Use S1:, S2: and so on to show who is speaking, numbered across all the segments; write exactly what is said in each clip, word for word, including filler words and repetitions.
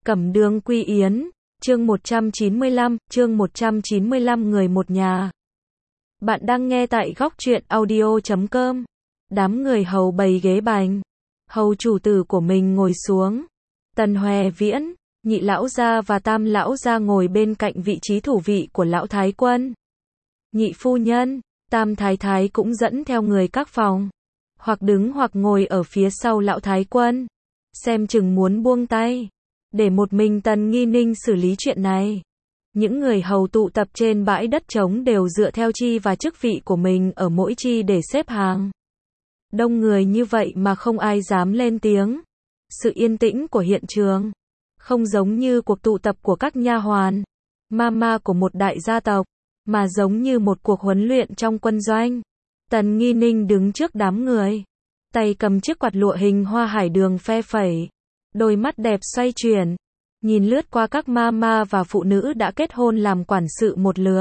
S1: Cẩm Đường Quy Yến, chương một trăm chín mươi lăm, chương một trăm chín mươi lăm người một nhà. Bạn đang nghe tại góc truyện audio chấm com. Đám người hầu bày ghế bành. Hầu chủ tử của mình ngồi xuống. Tần Hòe Viễn, nhị lão gia và tam lão gia ngồi bên cạnh vị trí thủ vị của lão thái quân. Nhị phu nhân, tam thái thái cũng dẫn theo người các phòng. Hoặc đứng hoặc ngồi ở phía sau lão thái quân. Xem chừng muốn buông tay. Để một mình Tần Nghi Ninh xử lý chuyện này. Những người hầu tụ tập trên bãi đất trống đều dựa theo chi và chức vị của mình ở mỗi chi để xếp hàng. Đông người như vậy mà không ai dám lên tiếng. Sự yên tĩnh của hiện trường không giống như cuộc tụ tập của các nha hoàn, mama của một đại gia tộc, mà giống như một cuộc huấn luyện trong quân doanh. Tần Nghi Ninh đứng trước đám người, tay cầm chiếc quạt lụa hình hoa hải đường phe phẩy, đôi mắt đẹp xoay chuyển, nhìn lướt qua các mama và phụ nữ đã kết hôn làm quản sự một lượt.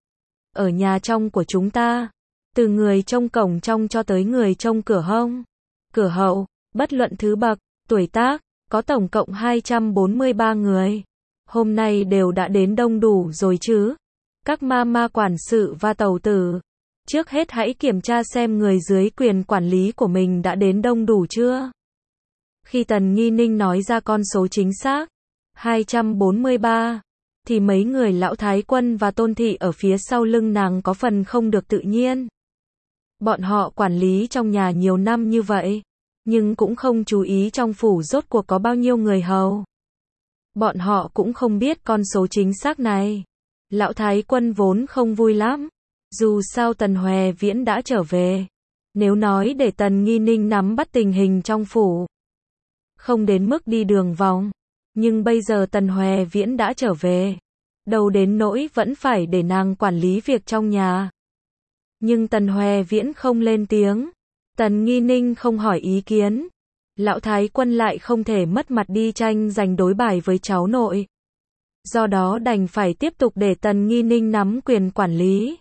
S1: Ở nhà trong của chúng ta, từ người trông cổng trong cho tới người trông cửa hông, cửa hậu, bất luận thứ bậc, tuổi tác, có tổng cộng hai trăm bốn mươi ba người. Hôm nay đều đã đến đông đủ rồi chứ. Các mama quản sự và tàu tử, trước hết hãy kiểm tra xem người dưới quyền quản lý của mình đã đến đông đủ chưa. Khi Tần Nghi Ninh nói ra con số chính xác, hai trăm bốn mươi ba, thì mấy người lão thái quân và tôn thị ở phía sau lưng nàng có phần không được tự nhiên. Bọn họ quản lý trong nhà nhiều năm như vậy, nhưng cũng không chú ý trong phủ rốt cuộc có bao nhiêu người hầu. Bọn họ cũng không biết con số chính xác này. Lão thái quân vốn không vui lắm. Dù sao Tần Hòe Viễn đã trở về. Nếu nói để Tần Nghi Ninh nắm bắt tình hình trong phủ, không đến mức đi đường vòng. Nhưng bây giờ Tần Hòe Viễn đã trở về. Đâu đến nỗi vẫn phải để nàng quản lý việc trong nhà. Nhưng Tần Hòe Viễn không lên tiếng. Tần Nghi Ninh không hỏi ý kiến. Lão thái quân lại không thể mất mặt đi tranh giành đối bài với cháu nội. Do đó đành phải tiếp tục để Tần Nghi Ninh nắm quyền quản lý.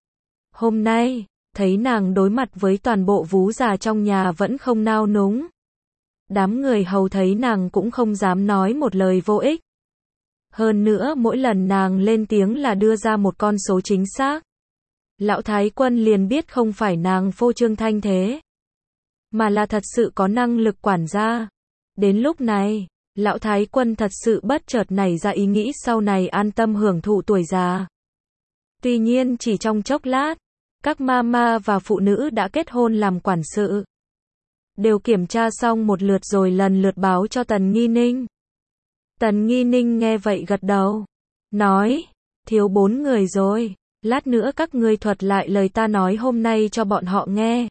S1: Hôm nay, thấy nàng đối mặt với toàn bộ vú già trong nhà vẫn không nao núng. Đám người hầu thấy nàng cũng không dám nói một lời vô ích. Hơn nữa mỗi lần nàng lên tiếng là đưa ra một con số chính xác. Lão thái quân liền biết không phải nàng phô trương thanh thế, mà là thật sự có năng lực quản gia. Đến lúc này, lão thái quân thật sự bất chợt nảy ra ý nghĩ sau này an tâm hưởng thụ tuổi già. Tuy nhiên chỉ trong chốc lát, các mama và phụ nữ đã kết hôn làm quản sự đều kiểm tra xong một lượt rồi lần lượt báo cho Tần Nghi Ninh. Tần Nghi Ninh nghe vậy gật đầu, nói, thiếu bốn người rồi, lát nữa các ngươi thuật lại lời ta nói hôm nay cho bọn họ nghe.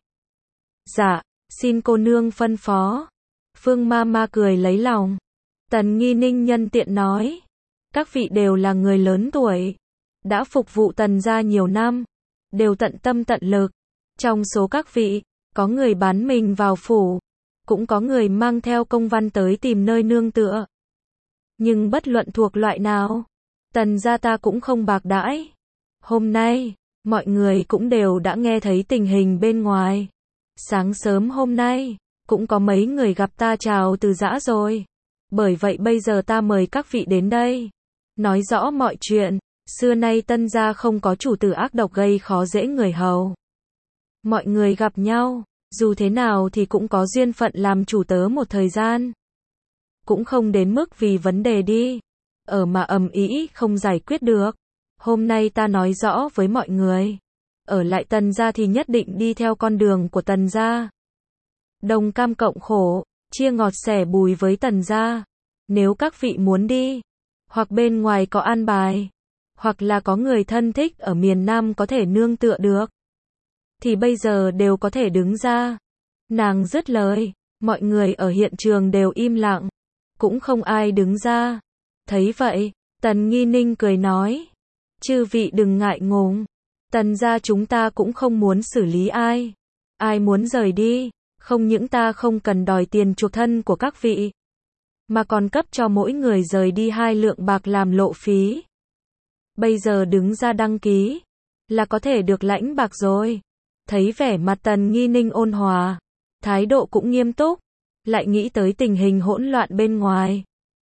S1: Dạ, xin cô nương phân phó. Phương Mama cười lấy lòng. Tần Nghi Ninh nhân tiện nói, các vị đều là người lớn tuổi, đã phục vụ Tần gia nhiều năm, đều tận tâm tận lực. Trong số các vị, có người bán mình vào phủ, cũng có người mang theo công văn tới tìm nơi nương tựa. Nhưng bất luận thuộc loại nào, Tần gia ta cũng không bạc đãi. Hôm nay, mọi người cũng đều đã nghe thấy tình hình bên ngoài. Sáng sớm hôm nay, cũng có mấy người gặp ta chào từ giã rồi. Bởi vậy bây giờ ta mời các vị đến đây, nói rõ mọi chuyện. Xưa nay Tân gia không có chủ tử ác độc gây khó dễ người hầu. Mọi người gặp nhau, dù thế nào thì cũng có duyên phận làm chủ tớ một thời gian. Cũng không đến mức vì vấn đề đi ở mà ầm ĩ không giải quyết được. Hôm nay ta nói rõ với mọi người, ở lại Tần gia thì nhất định đi theo con đường của Tần gia. Đồng cam cộng khổ, chia ngọt sẻ bùi với Tần gia. Nếu các vị muốn đi, hoặc bên ngoài có an bài, hoặc là có người thân thích ở miền Nam có thể nương tựa được, thì bây giờ đều có thể đứng ra. Nàng dứt lời, mọi người ở hiện trường đều im lặng, cũng không ai đứng ra. Thấy vậy, Tần Nghi Ninh cười nói, chư vị đừng ngại ngùng, Tần gia chúng ta cũng không muốn xử lý ai. Ai muốn rời đi, không những ta không cần đòi tiền chuộc thân của các vị, mà còn cấp cho mỗi người rời đi hai lượng bạc làm lộ phí. Bây giờ đứng ra đăng ký, là có thể được lãnh bạc rồi. Thấy vẻ mặt Tần Nghi Ninh ôn hòa, thái độ cũng nghiêm túc, lại nghĩ tới tình hình hỗn loạn bên ngoài.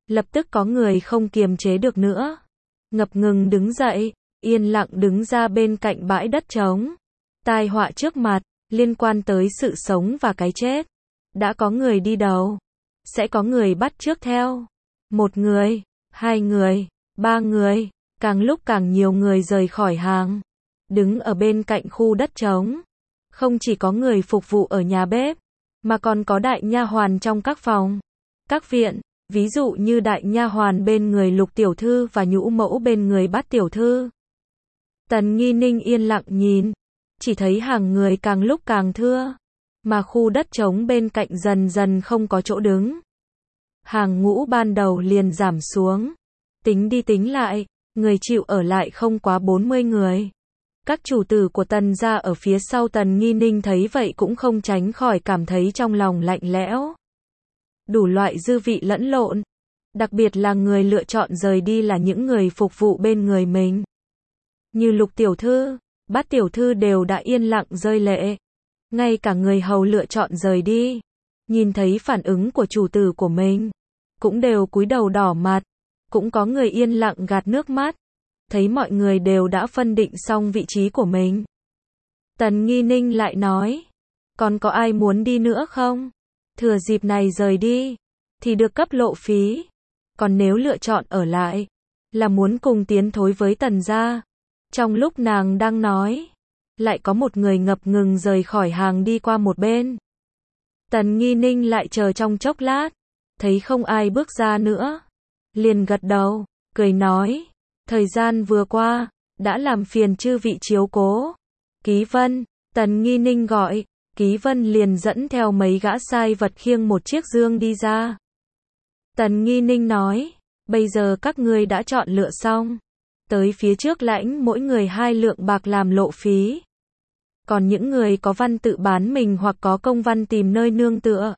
S1: Lập tức có người không kiềm chế được nữa. Ngập ngừng đứng dậy, yên lặng đứng ra bên cạnh bãi đất trống. Tai họa trước mặt, liên quan tới sự sống và cái chết. Đã có người đi đầu. Sẽ có người bắt chước theo. Một người, hai người, ba người, càng lúc càng nhiều người rời khỏi hàng. Đứng ở bên cạnh khu đất trống. Không chỉ có người phục vụ ở nhà bếp, mà còn có đại nha hoàn trong các phòng, các viện, ví dụ như đại nha hoàn bên người Lục tiểu thư và nhũ mẫu bên người Bát tiểu thư. Tần Nghi Ninh yên lặng nhìn, chỉ thấy hàng người càng lúc càng thưa, mà khu đất trống bên cạnh dần dần không có chỗ đứng. Hàng ngũ ban đầu liền giảm xuống, tính đi tính lại, người chịu ở lại không quá bốn mươi người. Các chủ tử của Tần gia ở phía sau Tần Nghi Ninh thấy vậy cũng không tránh khỏi cảm thấy trong lòng lạnh lẽo. Đủ loại dư vị lẫn lộn, đặc biệt là người lựa chọn rời đi là những người phục vụ bên người mình. Như Lục tiểu thư, Bát tiểu thư đều đã yên lặng rơi lệ. Ngay cả người hầu lựa chọn rời đi, nhìn thấy phản ứng của chủ tử của mình, cũng đều cúi đầu đỏ mặt. Cũng có người yên lặng gạt nước mắt. Thấy mọi người đều đã phân định xong vị trí của mình. Tần Nghi Ninh lại nói, còn có ai muốn đi nữa không? Thừa dịp này rời đi, thì được cấp lộ phí. Còn nếu lựa chọn ở lại, là muốn cùng tiến thối với Tần gia. Trong lúc nàng đang nói, lại có một người ngập ngừng rời khỏi hàng đi qua một bên. Tần Nghi Ninh lại chờ trong chốc lát, thấy không ai bước ra nữa. Liền gật đầu, cười nói, thời gian vừa qua, đã làm phiền chư vị chiếu cố. Ký Vân, Tần Nghi Ninh gọi, Ký Vân liền dẫn theo mấy gã sai vật khiêng một chiếc dương đi ra. Tần Nghi Ninh nói, bây giờ các ngươi đã chọn lựa xong. Tới phía trước lãnh mỗi người hai lượng bạc làm lộ phí. Còn những người có văn tự bán mình hoặc có công văn tìm nơi nương tựa,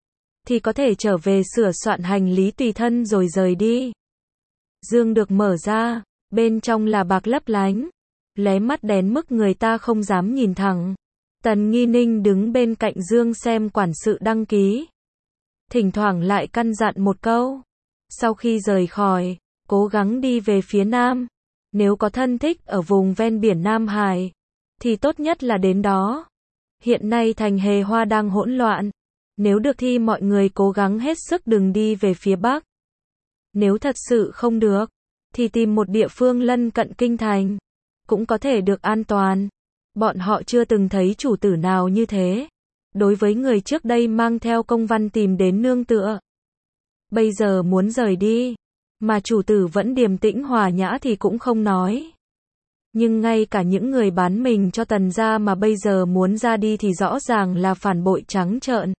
S1: thì có thể trở về sửa soạn hành lý tùy thân rồi rời đi. Dương được mở ra, bên trong là bạc lấp lánh, lóe mắt đến mức người ta không dám nhìn thẳng. Tần Nghi Ninh đứng bên cạnh dương xem quản sự đăng ký. Thỉnh thoảng lại căn dặn một câu. Sau khi rời khỏi, cố gắng đi về phía nam. Nếu có thân thích ở vùng ven biển Nam Hải, thì tốt nhất là đến đó. Hiện nay thành Hề Hoa đang hỗn loạn. Nếu được thì mọi người cố gắng hết sức đừng đi về phía Bắc. Nếu thật sự không được, thì tìm một địa phương lân cận kinh thành, cũng có thể được an toàn. Bọn họ chưa từng thấy chủ tử nào như thế. Đối với người trước đây mang theo công văn tìm đến nương tựa, bây giờ muốn rời đi, mà chủ tử vẫn điềm tĩnh hòa nhã thì cũng không nói. Nhưng ngay cả những người bán mình cho Tần gia mà bây giờ muốn ra đi thì rõ ràng là phản bội trắng trợn.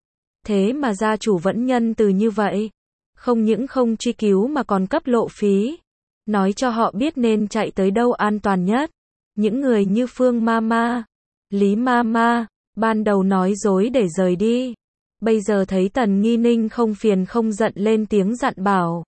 S1: Thế mà gia chủ vẫn nhân từ như vậy. Không những không truy cứu mà còn cấp lộ phí. Nói cho họ biết nên chạy tới đâu an toàn nhất. Những người như Phương Mama, Lý Mama, ban đầu nói dối để rời đi. Bây giờ thấy Tần Nghi Ninh không phiền không giận lên tiếng dặn bảo.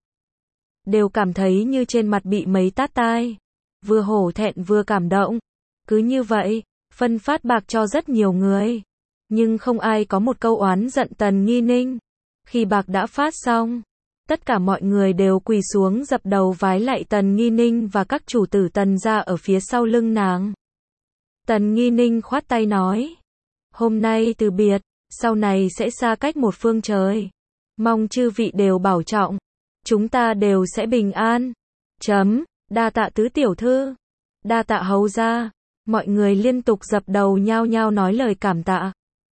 S1: Đều cảm thấy như trên mặt bị mấy tát tai. Vừa hổ thẹn vừa cảm động. Cứ như vậy, phân phát bạc cho rất nhiều người. Nhưng không ai có một câu oán giận Tần Nghi Ninh. Khi bạc đã phát xong, tất cả mọi người đều quỳ xuống dập đầu vái lạy Tần Nghi Ninh và các chủ tử Tần gia ở phía sau lưng nàng. Tần Nghi Ninh khoát tay nói, hôm nay từ biệt, sau này sẽ xa cách một phương trời. Mong chư vị đều bảo trọng, chúng ta đều sẽ bình an. Chấm, đa tạ tứ tiểu thư, đa tạ hầu gia. Mọi người liên tục dập đầu nhao nhao nói lời cảm tạ.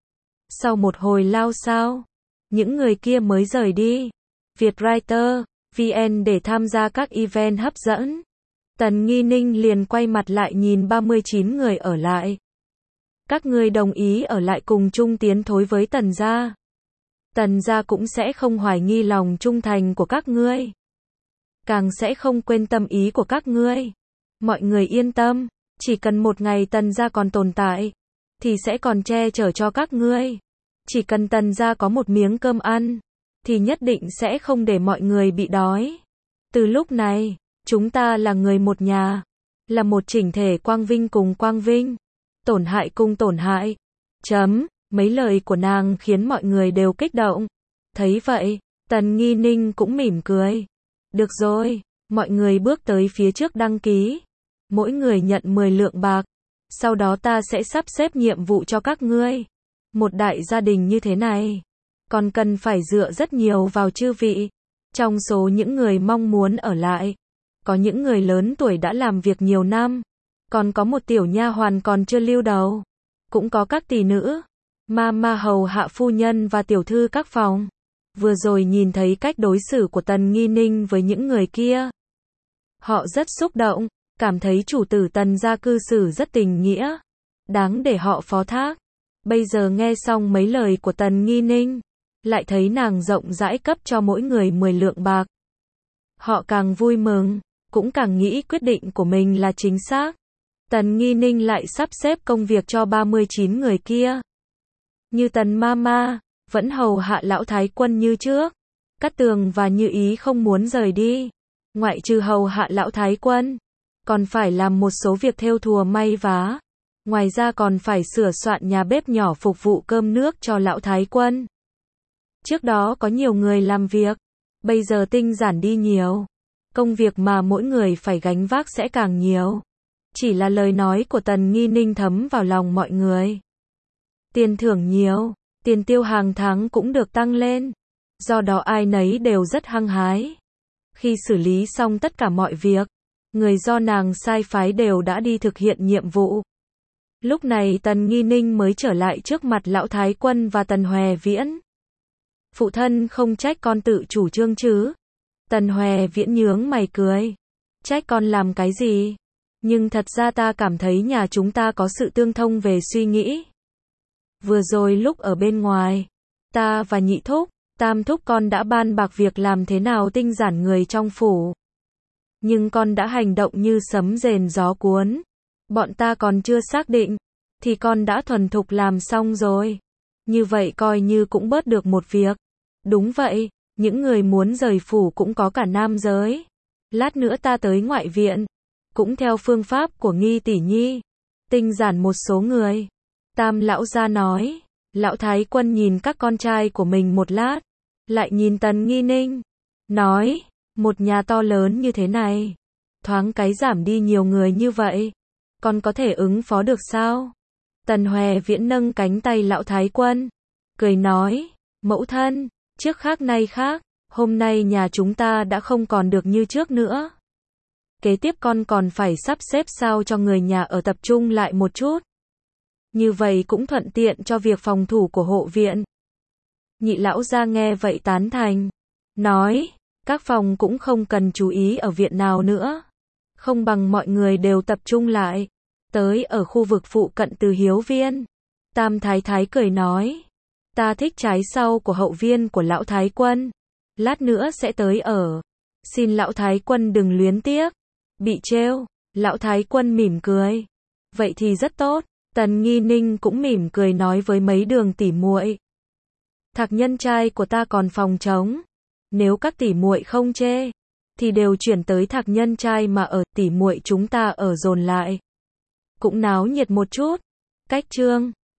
S1: Sau một hồi lao xao, những người kia mới rời đi. Vietwriter, vê en để tham gia các event hấp dẫn. Tần Nghi Ninh liền quay mặt lại nhìn ba mươi chín người ở lại. Các ngươi đồng ý ở lại cùng chung tiến thối với Tần gia. Tần gia cũng sẽ không hoài nghi lòng trung thành của các ngươi. Càng sẽ không quên tâm ý của các ngươi. Mọi người yên tâm, chỉ cần một ngày Tần gia còn tồn tại, thì sẽ còn che chở cho các ngươi. Chỉ cần Tần gia có một miếng cơm ăn, thì nhất định sẽ không để mọi người bị đói. Từ lúc này, chúng ta là người một nhà, là một chỉnh thể quang vinh cùng quang vinh, tổn hại cùng tổn hại. Chấm, mấy lời của nàng khiến mọi người đều kích động. Thấy vậy, Tần Nghi Ninh cũng mỉm cười. Được rồi, mọi người bước tới phía trước đăng ký. Mỗi người nhận mười lượng bạc. Sau đó ta sẽ sắp xếp nhiệm vụ cho các ngươi. Một đại gia đình như thế này, còn cần phải dựa rất nhiều vào chư vị. Trong số những người mong muốn ở lại, có những người lớn tuổi đã làm việc nhiều năm, còn có một tiểu nha hoàn còn chưa lưu đầu, cũng có các tỷ nữ, ma ma hầu hạ phu nhân và tiểu thư các phòng. Vừa rồi nhìn thấy cách đối xử của Tần Nghi Ninh với những người kia, họ rất xúc động, cảm thấy chủ tử Tần gia cư xử rất tình nghĩa, đáng để họ phó thác. Bây giờ nghe xong mấy lời của Tần Nghi Ninh, lại thấy nàng rộng rãi cấp cho mỗi người mười lượng bạc. Họ càng vui mừng, cũng càng nghĩ quyết định của mình là chính xác. Tần Nghi Ninh lại sắp xếp công việc cho ba mươi chín người kia. Như Tần Mama, vẫn hầu hạ lão thái quân như trước. Cát Tường và Như Ý không muốn rời đi. Ngoại trừ hầu hạ lão thái quân, còn phải làm một số việc thêu thùa may vá. Ngoài ra còn phải sửa soạn nhà bếp nhỏ phục vụ cơm nước cho lão thái quân. Trước đó có nhiều người làm việc, bây giờ tinh giản đi nhiều. Công việc mà mỗi người phải gánh vác sẽ càng nhiều. Chỉ là lời nói của Tần Nghi Ninh thấm vào lòng mọi người. Tiền thưởng nhiều, tiền tiêu hàng tháng cũng được tăng lên. Do đó ai nấy đều rất hăng hái. Khi xử lý xong tất cả mọi việc, người do nàng sai phái đều đã đi thực hiện nhiệm vụ. Lúc này Tần Nghi Ninh mới trở lại trước mặt lão thái quân và Tần Hòe Viễn. Phụ thân không trách con tự chủ trương chứ? Tần Hòe Viễn nhướng mày cười. Trách con làm cái gì? Nhưng thật ra ta cảm thấy nhà chúng ta có sự tương thông về suy nghĩ. Vừa rồi lúc ở bên ngoài, ta và nhị thúc, tam thúc con đã ban bạc việc làm thế nào tinh giản người trong phủ. Nhưng con đã hành động như sấm rền gió cuốn. Bọn ta còn chưa xác định, thì con đã thuần thục làm xong rồi. Như vậy coi như cũng bớt được một việc. Đúng vậy, những người muốn rời phủ cũng có cả nam giới. Lát nữa ta tới ngoại viện, cũng theo phương pháp của Nghi tỷ nhi, tinh giản một số người. Tam lão gia nói. Lão thái quân nhìn các con trai của mình một lát, lại nhìn Tần Nghi Ninh, nói, một nhà to lớn như thế này, thoáng cái giảm đi nhiều người như vậy, con có thể ứng phó được sao? Tần Hòe Viễn nâng cánh tay lão thái quân, cười nói, mẫu thân, trước khác nay khác, hôm nay nhà chúng ta đã không còn được như trước nữa. Kế tiếp con còn phải sắp xếp sao cho người nhà ở tập trung lại một chút. Như vậy cũng thuận tiện cho việc phòng thủ của hộ viện. Nhị lão gia nghe vậy tán thành, nói, các phòng cũng không cần chú ý ở viện nào nữa. Không bằng mọi người đều tập trung lại, tới ở khu vực phụ cận Từ Hiếu Viên. Tam thái thái cười nói, ta thích trái sau của hậu viên của lão thái quân. Lát nữa sẽ tới ở. Xin lão thái quân đừng luyến tiếc. Bị trêu, lão thái quân mỉm cười. Vậy thì rất tốt. Tần Nghi Ninh cũng mỉm cười nói với mấy đường tỉ muội. Thạc nhân trai của ta còn phòng trống. Nếu các tỉ muội không chê, thì đều chuyển tới thạc nhân trai mà ở, tỉ muội chúng ta ở dồn lại. Cũng náo nhiệt một chút. Cách chương